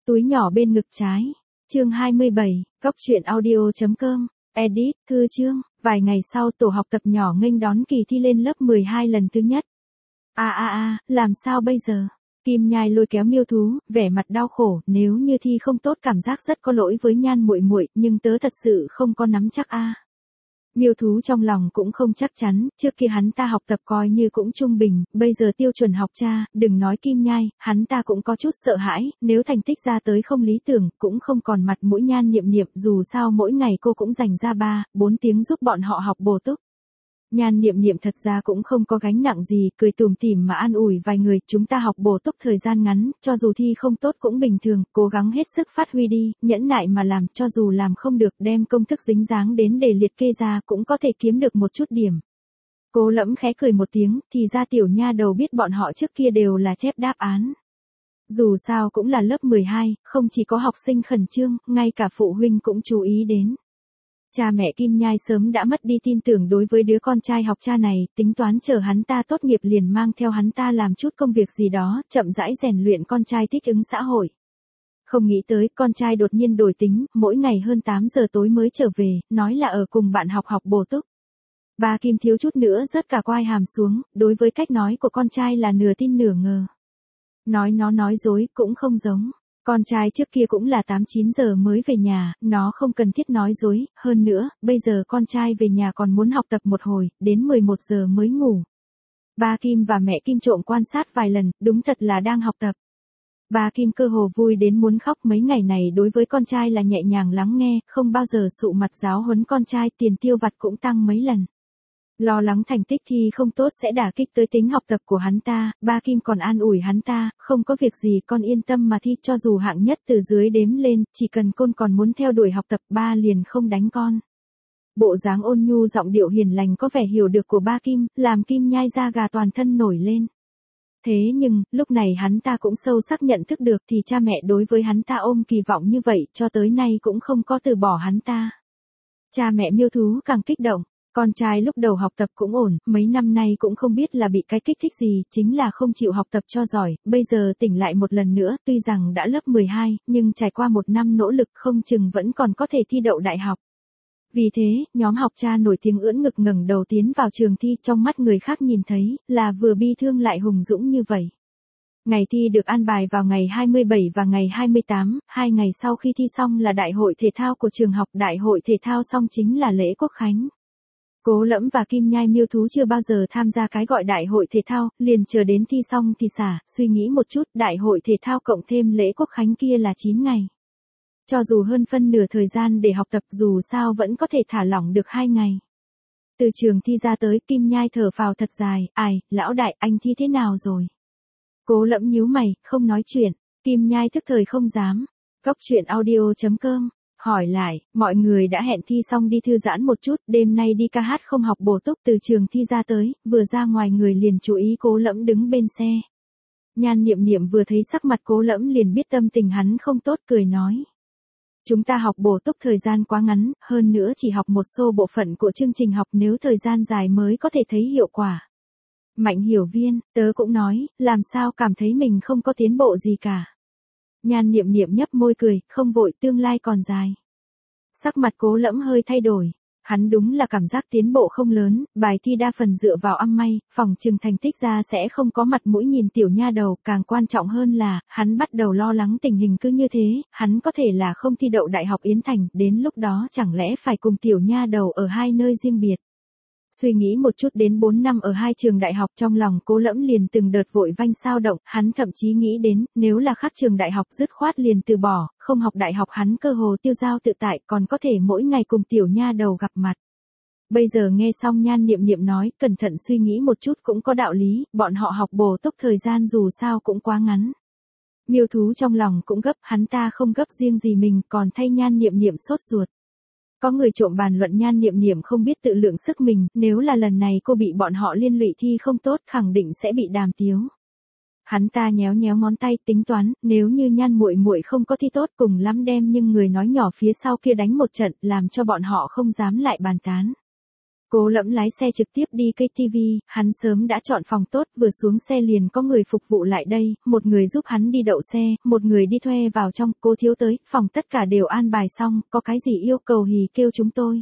Túi nhỏ bên ngực trái. Chương 27, Góc truyện audio.com. Edit, thư chương. Vài ngày sau tổ học tập nhỏ nghênh đón kỳ thi lên lớp 12 lần thứ nhất. Làm sao bây giờ? Kim Nhai lôi kéo Miêu Thú, vẻ mặt đau khổ, nếu như thi không tốt cảm giác rất có lỗi với Nhan muội muội, nhưng tớ thật sự không có nắm chắc a. Miêu Thú trong lòng cũng không chắc chắn, trước kia hắn ta học tập coi như cũng trung bình, bây giờ tiêu chuẩn học cha, đừng nói Kim Nhai, hắn ta cũng có chút sợ hãi, nếu thành tích ra tới không lý tưởng, cũng không còn mặt mũi Nhan Niệm Niệm, dù sao mỗi ngày cô cũng dành ra 3-4 tiếng giúp bọn họ học bổ túc. Nhan Niệm Niệm thật ra cũng không có gánh nặng gì, cười tủm tỉm mà an ủi vài người, chúng ta học bổ túc thời gian ngắn, cho dù thi không tốt cũng bình thường, cố gắng hết sức phát huy đi, nhẫn nại mà làm, cho dù làm không được, đem công thức dính dáng đến để liệt kê ra cũng có thể kiếm được một chút điểm. Cố Lẫm khẽ cười một tiếng, thì ra tiểu nha đầu biết bọn họ trước kia đều là chép đáp án. Dù sao cũng là lớp 12, không chỉ có học sinh khẩn trương, ngay cả phụ huynh cũng chú ý đến. Cha mẹ Kim Nhai sớm đã mất đi tin tưởng đối với đứa con trai học cha này, tính toán chờ hắn ta tốt nghiệp liền mang theo hắn ta làm chút công việc gì đó, chậm rãi rèn luyện con trai thích ứng xã hội. Không nghĩ tới, con trai đột nhiên đổi tính, mỗi ngày hơn 8 giờ tối mới trở về, nói là ở cùng bạn học bổ túc. Ba Kim thiếu chút nữa rớt cả quai hàm xuống, đối với cách nói của con trai là nửa tin nửa ngờ. Nói nó nói dối cũng không giống. Con trai trước kia cũng là 8-9 giờ mới về nhà, nó không cần thiết nói dối, hơn nữa, bây giờ con trai về nhà còn muốn học tập một hồi, đến 11 giờ mới ngủ. Ba Kim và mẹ Kim trộm quan sát vài lần, đúng thật là đang học tập. Ba Kim cơ hồ vui đến muốn khóc, mấy ngày này đối với con trai là nhẹ nhàng lắng nghe, không bao giờ sụ mặt giáo huấn con trai, tiền tiêu vặt cũng tăng mấy lần. Lo lắng thành tích thi không tốt sẽ đả kích tới tính học tập của hắn ta, ba Kim còn an ủi hắn ta, không có việc gì con yên tâm mà thi, cho dù hạng nhất từ dưới đếm lên, chỉ cần con còn muốn theo đuổi học tập ba liền không đánh con. Bộ dáng ôn nhu giọng điệu hiền lành có vẻ hiểu được của ba Kim, làm Kim Nhai da gà toàn thân nổi lên. Thế nhưng, lúc này hắn ta cũng sâu sắc nhận thức được thì cha mẹ đối với hắn ta ôm kỳ vọng như vậy cho tới nay cũng không có từ bỏ hắn ta. Cha mẹ Miêu Thú càng kích động. Con trai lúc đầu học tập cũng ổn, mấy năm nay cũng không biết là bị cái kích thích gì, chính là không chịu học tập cho giỏi, bây giờ tỉnh lại một lần nữa, tuy rằng đã lớp 12, nhưng trải qua một năm nỗ lực không chừng vẫn còn có thể thi đậu đại học. Vì thế, nhóm học cha nổi tiếng ưỡn ngực ngẩng đầu tiến vào trường thi, trong mắt người khác nhìn thấy, là vừa bi thương lại hùng dũng như vậy. Ngày thi được an bài vào ngày 27 và ngày 28, 2 ngày sau khi thi xong là đại hội thể thao của trường học, đại hội thể thao xong chính là lễ quốc khánh. Cố Lẫm và Kim Nhai Miêu Thú chưa bao giờ tham gia cái gọi đại hội thể thao, liền chờ đến thi xong thì xả, suy nghĩ một chút, đại hội thể thao cộng thêm lễ quốc khánh kia là 9 ngày. Cho dù hơn phân nửa thời gian để học tập dù sao vẫn có thể thả lỏng được 2 ngày. Từ trường thi ra tới, Kim Nhai thở phào thật dài, ai, lão đại, anh thi thế nào rồi? Cố Lẫm nhíu mày, không nói chuyện, Kim Nhai thức thời không dám. Góc truyện audio.com. Hỏi lại, mọi người đã hẹn thi xong đi thư giãn một chút, đêm nay đi ca hát không học bổ túc. Từ trường thi ra tới, vừa ra ngoài người liền chú ý Cố Lẫm đứng bên xe. Nhan Niệm Niệm vừa thấy sắc mặt Cố Lẫm liền biết tâm tình hắn không tốt, cười nói. Chúng ta học bổ túc thời gian quá ngắn, hơn nữa chỉ học một số bộ phận của chương trình học, nếu thời gian dài mới có thể thấy hiệu quả. Mạnh Hiểu Viên, tớ cũng nói, làm sao cảm thấy mình không có tiến bộ gì cả. Nhan Niệm Niệm nhấp môi cười, không vội, tương lai còn dài. Sắc mặt Cố Lẫm hơi thay đổi. Hắn đúng là cảm giác tiến bộ không lớn, bài thi đa phần dựa vào âm may, phỏng chừng thành tích ra sẽ không có mặt mũi nhìn tiểu nha đầu, càng quan trọng hơn là, hắn bắt đầu lo lắng tình hình cứ như thế, hắn có thể là không thi đậu Đại học Yến Thành, đến lúc đó chẳng lẽ phải cùng tiểu nha đầu ở hai nơi riêng biệt. Suy nghĩ một chút đến 4 năm ở hai trường đại học, trong lòng Cố Lẫm liền từng đợt vội vanh sao động, hắn thậm chí nghĩ đến, nếu là khác trường đại học dứt khoát liền từ bỏ, không học đại học hắn cơ hồ tiêu dao tự tại, còn có thể mỗi ngày cùng tiểu nha đầu gặp mặt. Bây giờ nghe xong Nhan Niệm Niệm nói, cẩn thận suy nghĩ một chút cũng có đạo lý, bọn họ học bổ túc thời gian dù sao cũng quá ngắn. Miêu Thú trong lòng cũng gấp, hắn ta không gấp riêng gì mình, còn thay Nhan Niệm Niệm sốt ruột. Có người trộm bàn luận Nhan Niệm Niệm không biết tự lượng sức mình, nếu là lần này cô bị bọn họ liên lụy thi không tốt khẳng định sẽ bị đàm tiếu. Hắn ta nhéo nhéo ngón tay tính toán, nếu như Nhan muội muội không có thi tốt cùng lắm đem nhưng người nói nhỏ phía sau kia đánh một trận làm cho bọn họ không dám lại bàn tán. Cố Lẫm lái xe trực tiếp đi KTV, hắn sớm đã chọn phòng tốt, vừa xuống xe liền có người phục vụ lại đây, một người giúp hắn đi đậu xe, một người đi thuê vào trong, Cố Thiếu tới, phòng tất cả đều an bài xong, có cái gì yêu cầu hì kêu chúng tôi.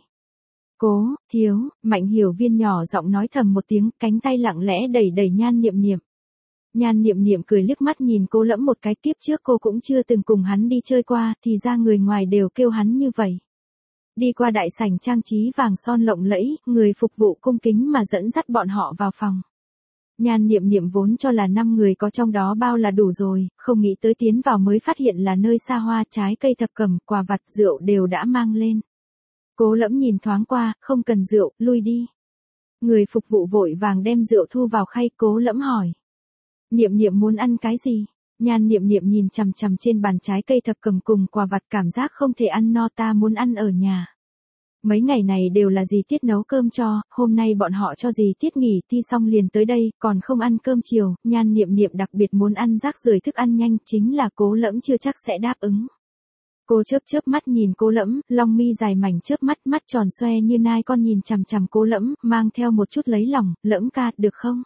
Cố, Thiếu, Mạnh Hiểu Viên nhỏ giọng nói thầm một tiếng, cánh tay lặng lẽ đẩy đẩy Nhan Niệm Niệm. Nhan Niệm Niệm cười liếc mắt nhìn Cố Lẫm một cái, kiếp trước cô cũng chưa từng cùng hắn đi chơi qua, thì ra người ngoài đều kêu hắn như vậy. Đi qua đại sảnh trang trí vàng son lộng lẫy, người phục vụ cung kính mà dẫn dắt bọn họ vào phòng. Nhan Niệm Niệm vốn cho là 5 người có trong đó bao là đủ rồi, không nghĩ tới tiến vào mới phát hiện là nơi xa hoa, trái cây thập cẩm, quà vặt, rượu đều đã mang lên. Cố Lẫm nhìn thoáng qua, không cần rượu, lui đi. Người phục vụ vội vàng đem rượu thu vào khay, Cố Lẫm hỏi. Niệm Niệm muốn ăn cái gì? Nhan Niệm Niệm nhìn chằm chằm trên bàn trái cây thập cẩm cùng quà vặt, cảm giác không thể ăn no, ta muốn ăn ở nhà. Mấy ngày này đều là dì Tiết nấu cơm cho, hôm nay bọn họ cho dì Tiết nghỉ ti xong liền tới đây, còn không ăn cơm chiều, Nhan Niệm Niệm đặc biệt muốn ăn rác rưởi thức ăn nhanh, chính là Cố Lẫm chưa chắc sẽ đáp ứng. Cô chớp mắt nhìn Cố Lẫm, lông mi dài mảnh chớp mắt, mắt tròn xoe như nai con nhìn chằm chằm Cố Lẫm, mang theo một chút lấy lòng, Lẫm ca, được không?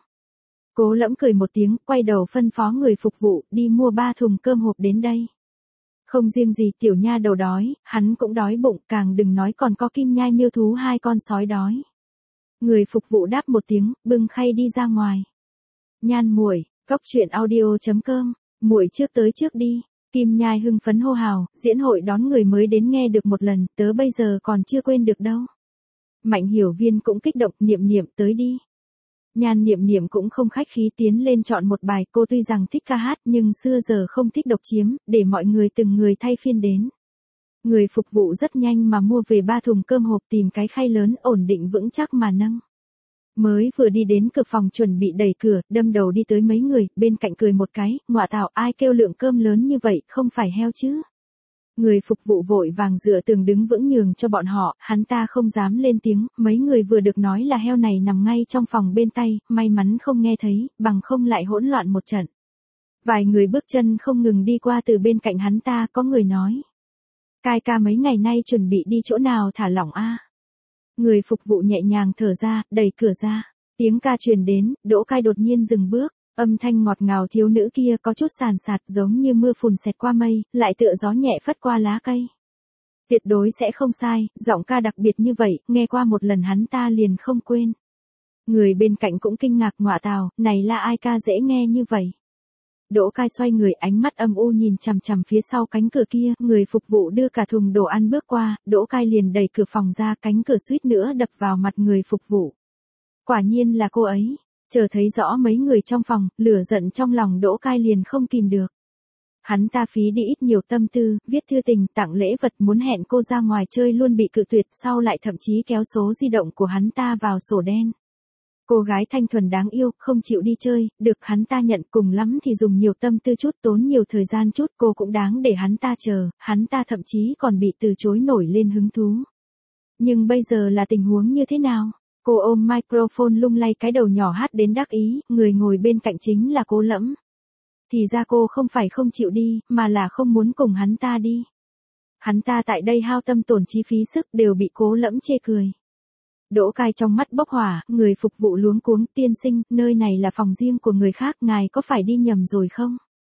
Cố Lẫm cười một tiếng, quay đầu phân phó người phục vụ, đi mua 3 thùng cơm hộp đến đây. Không riêng gì tiểu nha đầu đói, hắn cũng đói bụng, càng đừng nói còn có Kim Nhai Miêu thú 2 con sói đói. Người phục vụ đáp một tiếng, bưng khay đi ra ngoài. Nhan muội, cóc truyện audio.com, muội trước tới trước đi. Kim Nhai hưng phấn hô hào, diễn hội đón người mới đến nghe được một lần, tớ bây giờ còn chưa quên được đâu. Mạnh Hiểu Viên cũng kích động, Niệm Niệm tới đi. Nhan Niệm Niệm cũng không khách khí tiến lên chọn một bài, cô tuy rằng thích ca hát nhưng xưa giờ không thích độc chiếm, để mọi người từng người thay phiên đến. Người phục vụ rất nhanh mà mua về 3 thùng cơm hộp, tìm cái khay lớn ổn định vững chắc mà nâng. Mới vừa đi đến cửa phòng chuẩn bị đẩy cửa, đâm đầu đi tới mấy người, bên cạnh cười một cái, ngọa tảo, ai kêu lượng cơm lớn như vậy, không phải heo chứ. Người phục vụ vội vàng dựa tường đứng vững nhường cho bọn họ, hắn ta không dám lên tiếng, mấy người vừa được nói là heo này nằm ngay trong phòng bên tay, may mắn không nghe thấy, bằng không lại hỗn loạn một trận. Vài người bước chân không ngừng đi qua từ bên cạnh hắn ta, có người nói. Cai ca mấy ngày nay chuẩn bị đi chỗ nào thả lỏng a? Người phục vụ nhẹ nhàng thở ra, đẩy cửa ra, tiếng ca truyền đến, Đỗ Cai đột nhiên dừng bước. Âm thanh ngọt ngào thiếu nữ kia có chút sàn sạt giống như mưa phùn xẹt qua mây, lại tựa gió nhẹ phất qua lá cây. Tuyệt đối sẽ không sai, giọng ca đặc biệt như vậy, nghe qua một lần hắn ta liền không quên. Người bên cạnh cũng kinh ngạc, ngọa tào, này là ai ca dễ nghe như vậy. Đỗ Cai xoay người, ánh mắt âm u nhìn chằm chằm phía sau cánh cửa kia, người phục vụ đưa cả thùng đồ ăn bước qua, Đỗ Cai liền đẩy cửa phòng ra, cánh cửa suýt nữa đập vào mặt người phục vụ. Quả nhiên là cô ấy. Chờ thấy rõ mấy người trong phòng, lửa giận trong lòng Đỗ Cai liền không kìm được. Hắn ta phí đi ít nhiều tâm tư, viết thư tình, tặng lễ vật, muốn hẹn cô ra ngoài chơi luôn bị cự tuyệt, sau lại thậm chí kéo số di động của hắn ta vào sổ đen. Cô gái thanh thuần đáng yêu, không chịu đi chơi, được hắn ta nhận, cùng lắm thì dùng nhiều tâm tư chút, tốn nhiều thời gian chút, cô cũng đáng để hắn ta chờ, hắn ta thậm chí còn bị từ chối nổi lên hứng thú. Nhưng bây giờ là tình huống như thế nào? Cô ôm microphone lung lay cái đầu nhỏ hát đến đắc ý, người ngồi bên cạnh chính là Cố Lẫm. Thì ra cô không phải không chịu đi, mà là không muốn cùng hắn ta đi. Hắn ta tại đây hao tâm tổn chi phí sức đều bị Cố Lẫm chê cười. Đỗ Cai trong mắt bốc hỏa, người phục vụ luống cuống, tiên sinh, nơi này là phòng riêng của người khác, ngài có phải đi nhầm rồi không?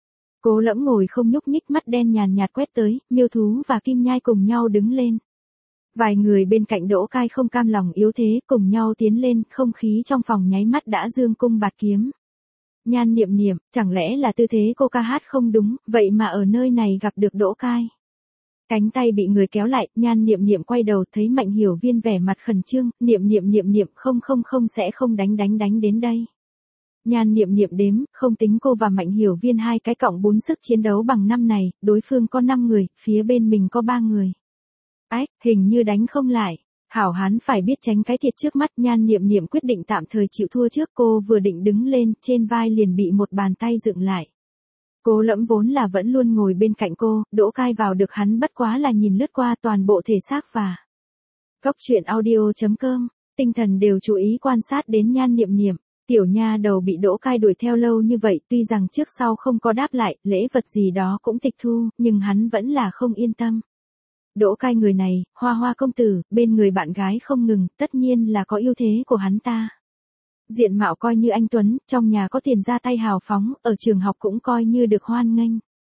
Cố Lẫm ngồi không nhúc nhích, mắt đen nhàn nhạt quét tới, Miêu thú và Kim Nhai cùng nhau đứng lên. Vài người bên cạnh Đỗ Cai không cam lòng yếu thế, cùng nhau tiến lên, không khí trong phòng nháy mắt đã dương cung bạt kiếm. Nhan Niệm Niệm, chẳng lẽ là tư thế cô ca hát không đúng, vậy mà ở nơi này gặp được Đỗ Cai. Cánh tay bị người kéo lại, Nhan Niệm Niệm quay đầu thấy Mạnh Hiểu Viên vẻ mặt khẩn trương, Niệm không sẽ không đánh đến đây. Nhan Niệm Niệm đếm, không tính cô và Mạnh Hiểu Viên 2 cái cộng 4 sức chiến đấu bằng 5 này, đối phương có 5 người, phía bên mình có 3 người. Ách, hình như đánh không lại. Hảo hán phải biết tránh cái thiệt trước mắt, Nhan Niệm Niệm quyết định tạm thời chịu thua trước, cô vừa định đứng lên, trên vai liền bị một bàn tay dựng lại. Cố Lẫm vốn là vẫn luôn ngồi bên cạnh cô, Đỗ Cai vào được hắn bất quá là nhìn lướt qua toàn bộ thể xác và cóc truyện audio.com, tinh thần đều chú ý quan sát đến Nhan Niệm Niệm. Tiểu nha đầu bị Đỗ Cai đuổi theo lâu như vậy, tuy rằng trước sau không có đáp lại, lễ vật gì đó cũng tịch thu, nhưng hắn vẫn là không yên tâm. Đỗ Cai người này, hoa hoa công tử, bên người bạn gái không ngừng, tất nhiên là có ưu thế của hắn ta. Diện mạo coi như anh tuấn, trong nhà có tiền ra tay hào phóng, ở trường học cũng coi như được hoan nghênh.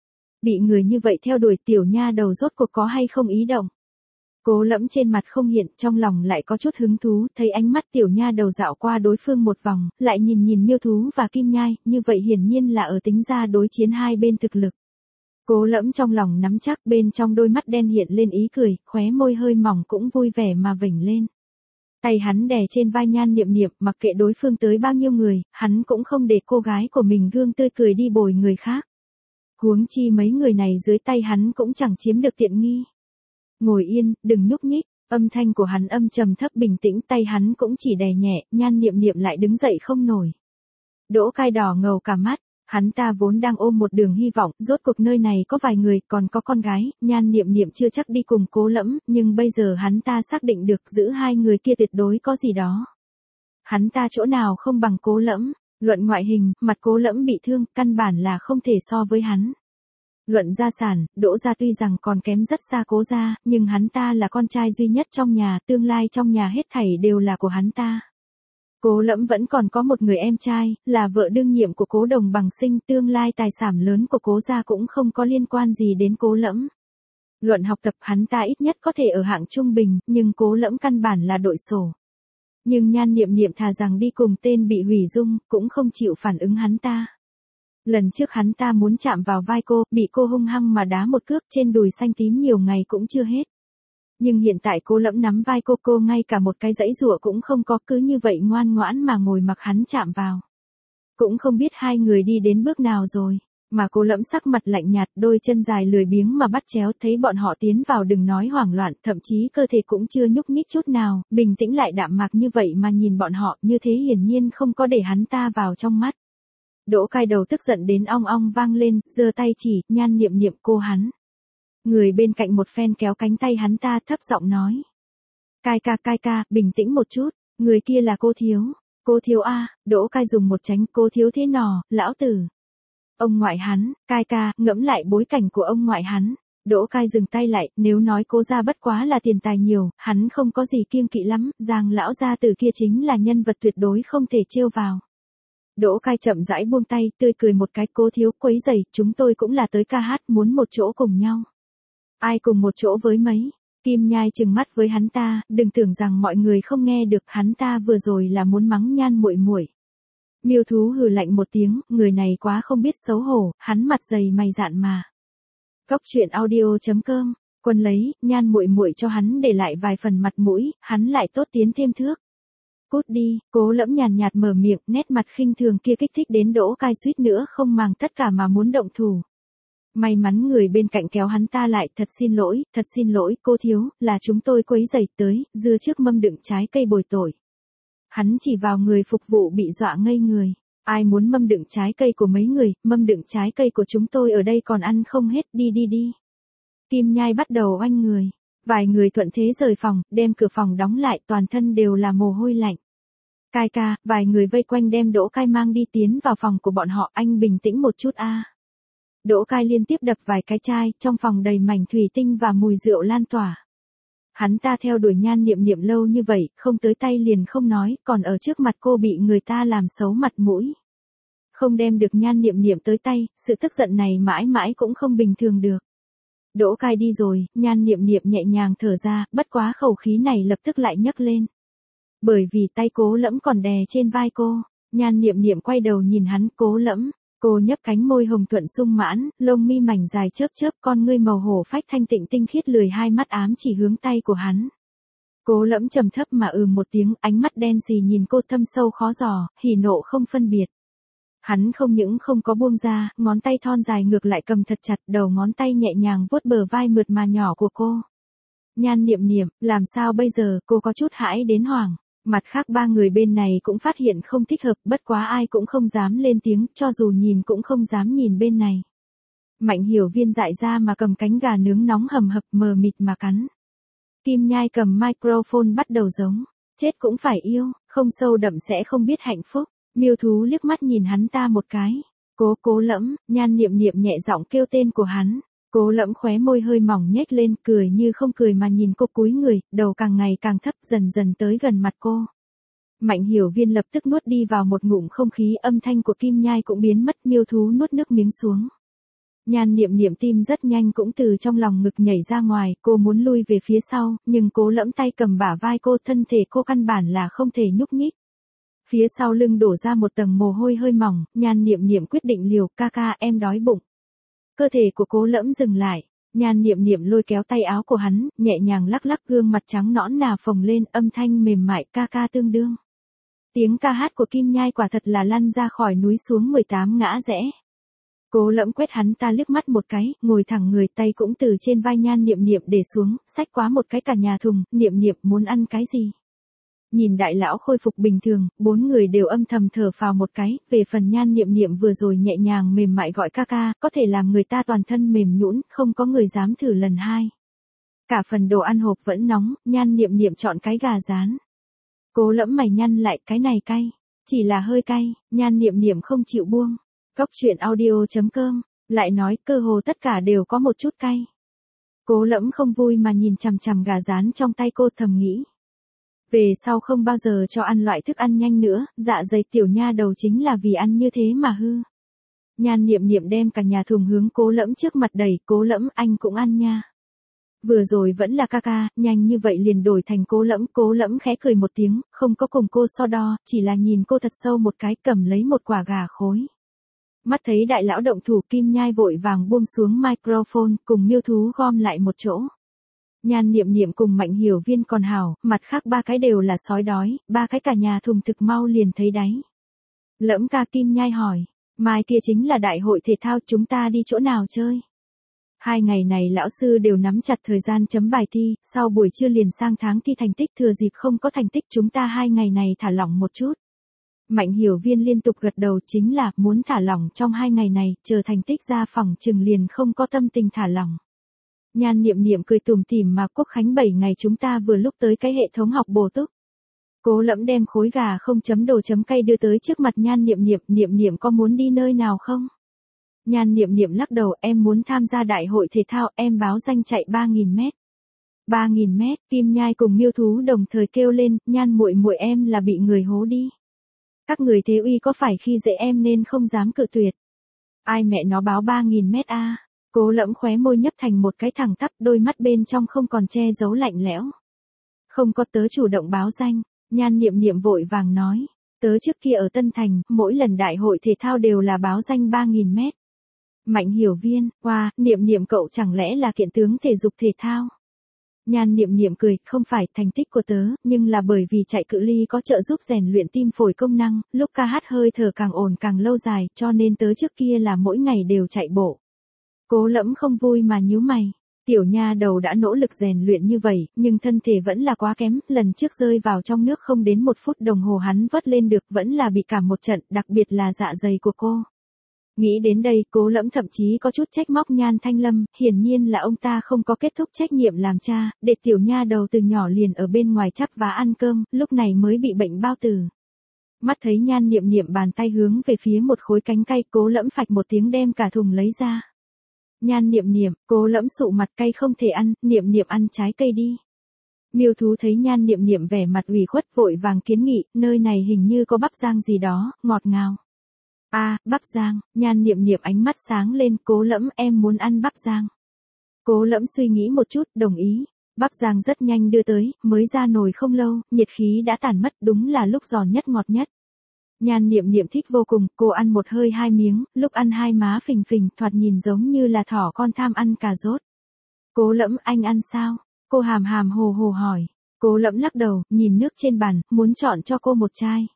Bị người như vậy theo đuổi tiểu nha đầu rốt cuộc có hay không ý động. Cố Lẫm trên mặt không hiện, trong lòng lại có chút hứng thú, thấy ánh mắt tiểu nha đầu dạo qua đối phương một vòng, lại nhìn Miêu Thú và Kim Nhai, như vậy hiển nhiên là ở tính ra đối chiến hai bên thực lực. Cố Lẫm trong lòng nắm chắc, bên trong đôi mắt đen hiện lên ý cười, khóe môi hơi mỏng cũng vui vẻ mà vểnh lên. Tay hắn đè trên vai Nhan Niệm Niệm, mặc kệ đối phương tới bao nhiêu người, hắn cũng không để cô gái của mình gương tươi cười đi bồi người khác. Huống chi mấy người này dưới tay hắn cũng chẳng chiếm được tiện nghi. Ngồi yên, đừng nhúc nhích, âm thanh của hắn âm trầm thấp bình tĩnh, tay hắn cũng chỉ đè nhẹ, Nhan Niệm Niệm lại đứng dậy không nổi. Đỗ Cai đỏ ngầu cả mắt, hắn ta vốn đang ôm một đường hy vọng, rốt cuộc nơi này có vài người, còn có con gái, Nhan Niệm Niệm chưa chắc đi cùng Cố Lẫm, nhưng bây giờ hắn ta xác định được giữ hai người kia tuyệt đối có gì đó. Hắn ta chỗ nào không bằng Cố Lẫm, luận ngoại hình, mặt Cố Lẫm bị thương, căn bản là không thể so với hắn. Luận gia sản, Đỗ gia tuy rằng còn kém rất xa Cố gia, nhưng hắn ta là con trai duy nhất trong nhà, tương lai trong nhà hết thảy đều là của hắn ta. Cố Lẫm vẫn còn có một người em trai, là vợ đương nhiệm của Cố Đồng bằng sinh, tương lai tài sản lớn của Cố gia cũng không có liên quan gì đến Cố Lẫm. Luận học tập hắn ta ít nhất có thể ở hạng trung bình, nhưng Cố Lẫm căn bản là đội sổ. Nhưng Nhan Niệm Niệm thà rằng đi cùng tên bị hủy dung, cũng không chịu phản ứng hắn ta. Lần trước hắn ta muốn chạm vào vai cô, bị cô hung hăng mà đá một cước, trên đùi xanh tím nhiều ngày cũng chưa hết. Nhưng hiện tại Cố Lẫm nắm vai cô ngay cả một cái giãy giụa cũng không có, cứ như vậy ngoan ngoãn mà ngồi mặc hắn chạm vào. Cũng không biết hai người đi đến bước nào rồi, mà Cố Lẫm sắc mặt lạnh nhạt, đôi chân dài lười biếng mà bắt chéo, thấy bọn họ tiến vào đừng nói hoảng loạn, thậm chí cơ thể cũng chưa nhúc nhích chút nào, bình tĩnh lại đạm mạc như vậy mà nhìn bọn họ, như thế hiển nhiên không có để hắn ta vào trong mắt. Đỗ Cai đầu tức giận đến ong ong vang lên, giơ tay chỉ, Nhan Niệm Niệm cô hắn. Người bên cạnh một phen kéo cánh tay hắn ta thấp giọng nói. Cai ca, bình tĩnh một chút, người kia là cô thiếu. Cô thiếu a, Đỗ Cai dùng một tránh, cô thiếu thế nọ, lão tử. Ông ngoại hắn, Cai ca, ngẫm lại bối cảnh của ông ngoại hắn. Đỗ Cai dừng tay lại, nếu nói Cố gia bất quá là tiền tài nhiều, hắn không có gì kiêng kỵ lắm, Giang lão gia tử kia chính là nhân vật tuyệt đối không thể trêu vào. Đỗ Cai chậm rãi buông tay, tươi cười một cái, cô thiếu quấy rầy, chúng tôi cũng là tới ca hát, muốn một chỗ cùng nhau. Ai cùng một chỗ với mấy? Kim Nhai trừng mắt với hắn ta, đừng tưởng rằng mọi người không nghe được, hắn ta vừa rồi là muốn mắng Nhan muội muội. Miêu Thú hừ lạnh một tiếng, người này quá không biết xấu hổ, hắn mặt dày mày dạn mà. Góc truyện audio.com, Quân lấy, Nhan muội muội cho hắn để lại vài phần mặt mũi, hắn lại tốt tiến thêm thước. Cút đi, Cố Lẫm nhàn nhạt mở miệng, nét mặt khinh thường kia kích thích đến Đỗ Cai suýt nữa không màng tất cả mà muốn động thủ. May mắn người bên cạnh kéo hắn ta lại, thật xin lỗi, cô thiếu, là chúng tôi quấy rầy tới, dưa trước mâm đựng trái cây bồi tội. Hắn chỉ vào người phục vụ bị dọa ngây người. Ai muốn mâm đựng trái cây của mấy người, mâm đựng trái cây của chúng tôi ở đây còn ăn không hết, đi. Kim Nhai bắt đầu oanh người. Vài người thuận thế rời phòng, đem cửa phòng đóng lại, toàn thân đều là mồ hôi lạnh. Cai ca, vài người vây quanh đem Đỗ Cai mang đi tiến vào phòng của bọn họ, anh bình tĩnh một chút a. Đỗ Cai liên tiếp đập vài cái chai, trong phòng đầy mảnh thủy tinh và mùi rượu lan tỏa. Hắn ta theo đuổi Nhan Niệm Niệm lâu như vậy, không tới tay liền không nói, còn ở trước mặt cô bị người ta làm xấu mặt mũi. Không đem được Nhan Niệm Niệm tới tay, sự tức giận này mãi mãi cũng không bình thường được. Đỗ Cai đi rồi, Nhan Niệm Niệm nhẹ nhàng thở ra, bất quá khẩu khí này lập tức lại nhấc lên. Bởi vì tay Cố Lẫm còn đè trên vai cô, Nhan Niệm Niệm quay đầu nhìn hắn, Cố Lẫm. Cô nhấp cánh môi hồng thuận sung mãn, lông mi mảnh dài chớp, con ngươi màu hổ phách thanh tịnh tinh khiết lười hai mắt ám chỉ hướng tay của hắn. Cố Lẫm trầm thấp mà một tiếng, ánh mắt đen xì nhìn cô thâm sâu khó dò, hỉ nộ không phân biệt. Hắn không những không có buông ra, ngón tay thon dài ngược lại cầm thật chặt, đầu ngón tay nhẹ nhàng vuốt bờ vai mượt mà nhỏ của cô. Nhan Niệm Niệm, làm sao bây giờ, cô có chút hãi đến hoảng. Mặt khác ba người bên này cũng phát hiện không thích hợp, bất quá ai cũng không dám lên tiếng, cho dù nhìn cũng không dám nhìn bên này. Mạnh Hiểu Viên dại ra mà cầm cánh gà nướng nóng hầm hập mờ mịt mà cắn. Kim Nhai cầm microphone bắt đầu giống, chết cũng phải yêu, không sâu đậm sẽ không biết hạnh phúc. Miêu Thú liếc mắt nhìn hắn ta một cái. Cố Lẫm, Nhan Niệm Niệm nhẹ giọng kêu tên của hắn. Cố Lẫm khóe môi hơi mỏng nhếch lên, cười như không cười mà nhìn cô cúi người, đầu càng ngày càng thấp dần dần tới gần mặt cô. Mạnh Hiểu Viên lập tức nuốt đi vào một ngụm không khí, âm thanh của Kim Nhai cũng biến mất, Miêu Thú nuốt nước miếng xuống. Nhan Niệm Niệm tim rất nhanh cũng từ trong lòng ngực nhảy ra ngoài, cô muốn lui về phía sau, nhưng Cố Lẫm tay cầm bả vai cô, thân thể cô căn bản là không thể nhúc nhích. Phía sau lưng đổ ra một tầng mồ hôi hơi mỏng, Nhan Niệm Niệm quyết định liều, ca ca em đói bụng. Cơ thể của Cố Lẫm dừng lại, Nhan Niệm Niệm lôi kéo tay áo của hắn, nhẹ nhàng lắc lắc, gương mặt trắng nõn nà phồng lên, âm thanh mềm mại, ca ca tương đương. Tiếng ca hát của Kim Nhai quả thật là lăn ra khỏi núi xuống 18 ngã rẽ. Cố Lẫm quét hắn ta liếc mắt một cái, ngồi thẳng người, tay cũng từ trên vai Nhan Niệm Niệm để xuống, xách quá một cái cả nhà thùng, Niệm Niệm muốn ăn cái gì? Nhìn đại lão khôi phục bình thường, bốn người đều âm thầm thở phào một cái, về phần Nhan Niệm Niệm vừa rồi nhẹ nhàng mềm mại gọi ca ca, có thể làm người ta toàn thân mềm nhũn, không có người dám thử lần hai. Cả phần đồ ăn hộp vẫn nóng, Nhan Niệm Niệm chọn cái gà rán. Cố Lẫm mày nhăn lại, cái này cay, chỉ là hơi cay, Nhan Niệm Niệm không chịu buông. Cốc truyện audio.com, lại nói cơ hồ tất cả đều có một chút cay. Cố Lẫm không vui mà nhìn chằm chằm gà rán trong tay cô, thầm nghĩ. Về sau không bao giờ cho ăn loại thức ăn nhanh nữa, dạ dày tiểu nha đầu chính là vì ăn như thế mà hư. Nhan Niệm Niệm đem cả nhà thùng hướng Cố Lẫm trước mặt đẩy, Cố Lẫm anh cũng ăn nha. Vừa rồi vẫn là ca ca, nhanh như vậy liền đổi thành Cố Lẫm khẽ cười một tiếng, không có cùng cô so đo, chỉ là nhìn cô thật sâu một cái, cầm lấy một quả gà khối. Mắt thấy đại lão động thủ, Kim Nhai vội vàng buông xuống microphone, cùng Miêu Thú gom lại một chỗ. Nhan Niệm Niệm cùng Mạnh Hiểu Viên còn hảo, mặt khác ba cái đều là sói đói, ba cái cả nhà thùng thực mau liền thấy đáy. Lẫm ca, Kim Nhai hỏi, mai kia chính là đại hội thể thao, chúng ta đi chỗ nào chơi? 2 ngày này lão sư đều nắm chặt thời gian chấm bài thi, sau buổi trưa liền sang tháng thi thành tích, thừa dịp không có thành tích chúng ta 2 ngày này thả lỏng một chút. Mạnh Hiểu Viên liên tục gật đầu, chính là muốn thả lỏng trong 2 ngày này, chờ thành tích ra phòng chừng liền không có tâm tình thả lỏng. Nhan Niệm Niệm cười tủm tỉm mà Quốc Khánh 7 ngày chúng ta vừa lúc tới cái hệ thống học bổ túc. Cố Lẫm đem khối gà không chấm đồ chấm cay đưa tới trước mặt Nhan Niệm Niệm, Niệm Niệm có muốn đi nơi nào không? Nhan Niệm Niệm lắc đầu, em muốn tham gia đại hội thể thao, em báo danh chạy 3.000 mét. 3.000 mét, Kim Nhai cùng Miêu Thú đồng thời kêu lên, Nhan muội muội em là bị người hố đi. Các người thế uy có phải khi dễ em nên không dám cự tuyệt. Ai mẹ nó báo 3.000 mét a? Cố Lẫm khóe môi nhấp thành một cái thẳng tắp, đôi mắt bên trong không còn che giấu lạnh lẽo. Không có, tớ chủ động báo danh, Nhan Niệm Niệm vội vàng nói. Tớ trước kia ở Tân Thành, mỗi lần đại hội thể thao đều là báo danh 3.000 mét. Mạnh Hiểu Viên, wow, Niệm Niệm cậu chẳng lẽ là kiện tướng thể dục thể thao? Nhan Niệm Niệm cười, không phải thành tích của tớ, nhưng là bởi vì chạy cự ly có trợ giúp rèn luyện tim phổi công năng, lúc ca hát hơi thở càng ổn càng lâu dài, cho nên tớ trước kia là mỗi ngày đều chạy bộ. Cố Lẫm không vui mà nhíu mày. Tiểu nha đầu đã nỗ lực rèn luyện như vậy, nhưng thân thể vẫn là quá kém, lần trước rơi vào trong nước không đến 1 phút đồng hồ hắn vớt lên được, vẫn là bị cảm một trận, đặc biệt là dạ dày của cô. Nghĩ đến đây, Cố Lẫm thậm chí có chút trách móc Nhan Thanh Lâm, hiển nhiên là ông ta không có kết thúc trách nhiệm làm cha, để tiểu nha đầu từ nhỏ liền ở bên ngoài chắp vá ăn cơm, lúc này mới bị bệnh bao tử. Mắt thấy Nhan Niệm Niệm bàn tay hướng về phía một khối cánh cay, Cố Lẫm phạch một tiếng đem cả thùng lấy ra. Nhan Niệm Niệm, Cố Lẫm sụ mặt, cay không thể ăn, Niệm Niệm ăn trái cây đi. Miêu Thú thấy Nhan Niệm Niệm vẻ mặt ủy khuất vội vàng kiến nghị, nơi này hình như có bắp rang gì đó, ngọt ngào. Bắp rang, Nhan Niệm Niệm ánh mắt sáng lên, Cố Lẫm em muốn ăn bắp rang. Cố Lẫm suy nghĩ một chút, đồng ý. Bắp rang rất nhanh đưa tới, mới ra nồi không lâu, nhiệt khí đã tản mất, đúng là lúc giòn nhất ngọt nhất. Nhan Niệm Niệm thích vô cùng, cô ăn một hơi 2 miếng, lúc ăn hai má phình phình, thoạt nhìn giống như là thỏ con tham ăn cà rốt. Cố Lẫm anh ăn sao? Cô hàm hàm hồ hồ hỏi. Cố Lẫm lắc đầu, nhìn nước trên bàn, muốn chọn cho cô một chai.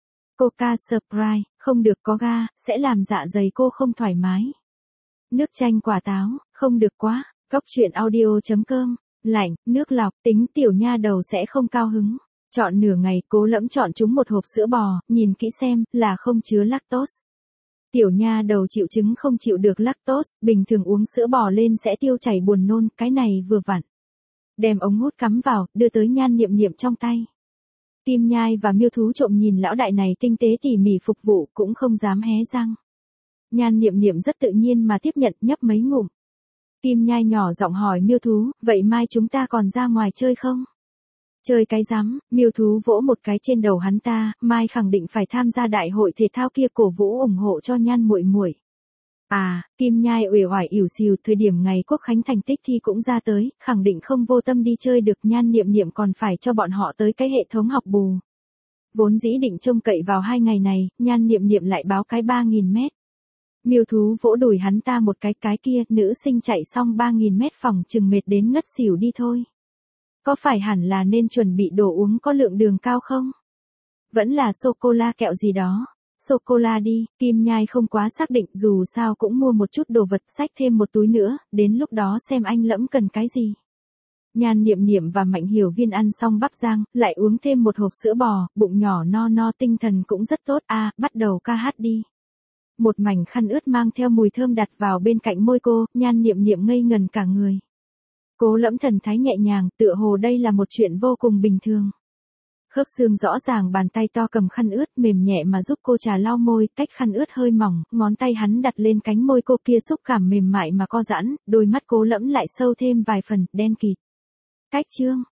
Coca Sprite, không được có ga, sẽ làm dạ dày cô không thoải mái. Nước chanh quả táo, không được quá. Cốc truyện audio.com, lạnh, nước lọc, tính tiểu nha đầu sẽ không cao hứng. Chọn nửa ngày, Cố Lẫm chọn chúng một hộp sữa bò, nhìn kỹ xem, là không chứa lactose. Tiểu nha đầu chịu chứng không chịu được lactose, bình thường uống sữa bò lên sẽ tiêu chảy buồn nôn, cái này vừa vặn. Đem ống hút cắm vào, đưa tới Nhan Niệm Niệm trong tay. Kim Nhai và Miêu Thú trộm nhìn lão đại này tinh tế tỉ mỉ phục vụ, cũng không dám hé răng. Nhan Niệm Niệm rất tự nhiên mà tiếp nhận, nhấp mấy ngụm. Kim Nhai nhỏ giọng hỏi Miêu Thú, vậy mai chúng ta còn ra ngoài chơi không? Chơi cái rắm, Miêu Thú vỗ một cái trên đầu hắn ta, mai khẳng định phải tham gia đại hội thể thao kia cổ vũ ủng hộ cho Nhan muội muội. À, Kim Nhai uể oải ỉu xìu, thời điểm ngày Quốc khánh thành tích thi cũng ra tới, khẳng định không vô tâm đi chơi được, Nhan Niệm Niệm còn phải cho bọn họ tới cái hệ thống học bù. Vốn dĩ định trông cậy vào 2 ngày này, Nhan Niệm Niệm lại báo cái 3.000 mét. Miêu Thú vỗ đùi hắn ta một cái kia, nữ sinh chạy xong 3.000 mét phòng chừng mệt đến ngất xỉu đi thôi. Có phải hẳn là nên chuẩn bị đồ uống có lượng đường cao không? Vẫn là sô-cô-la kẹo gì đó. Sô-cô-la đi, Kim Nhai không quá xác định, dù sao cũng mua một chút đồ vật, xách thêm một túi nữa, đến lúc đó xem anh Lẫm cần cái gì. Nhan Niệm Niệm và Mạnh Hiểu Viên ăn xong bắp rang, lại uống thêm một hộp sữa bò, bụng nhỏ no no, tinh thần cũng rất tốt. Bắt đầu ca hát đi. Một mảnh khăn ướt mang theo mùi thơm đặt vào bên cạnh môi cô, Nhan Niệm Niệm ngây ngần cả người. Cố Lẫm thần thái nhẹ nhàng, tựa hồ đây là một chuyện vô cùng bình thường. Khớp xương rõ ràng, bàn tay to cầm khăn ướt mềm nhẹ mà giúp cô trà lau môi, cách khăn ướt hơi mỏng, ngón tay hắn đặt lên cánh môi cô kia, xúc cảm mềm mại mà co giãn, đôi mắt Cố Lẫm lại sâu thêm vài phần, đen kịt. Cách chương